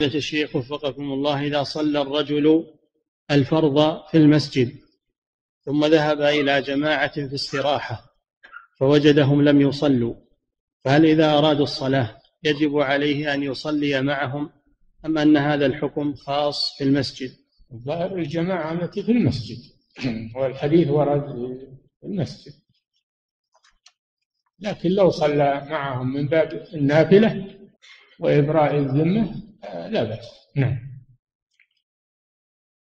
الشيخ وفقكم الله، إذا صلى الرجل الفرض في المسجد ثم ذهب إلى جماعة في استراحة فوجدهم لم يصلوا، فهل إذا أرادوا الصلاة يجب عليه أن يصلي معهم أم أن هذا الحكم خاص في المسجد؟ ظاهر الجماعة التي في المسجد والحديث ورد في المسجد، لكن لو صلى معهم من باب النافلة وإبراء الذمة لا بأس. نعم.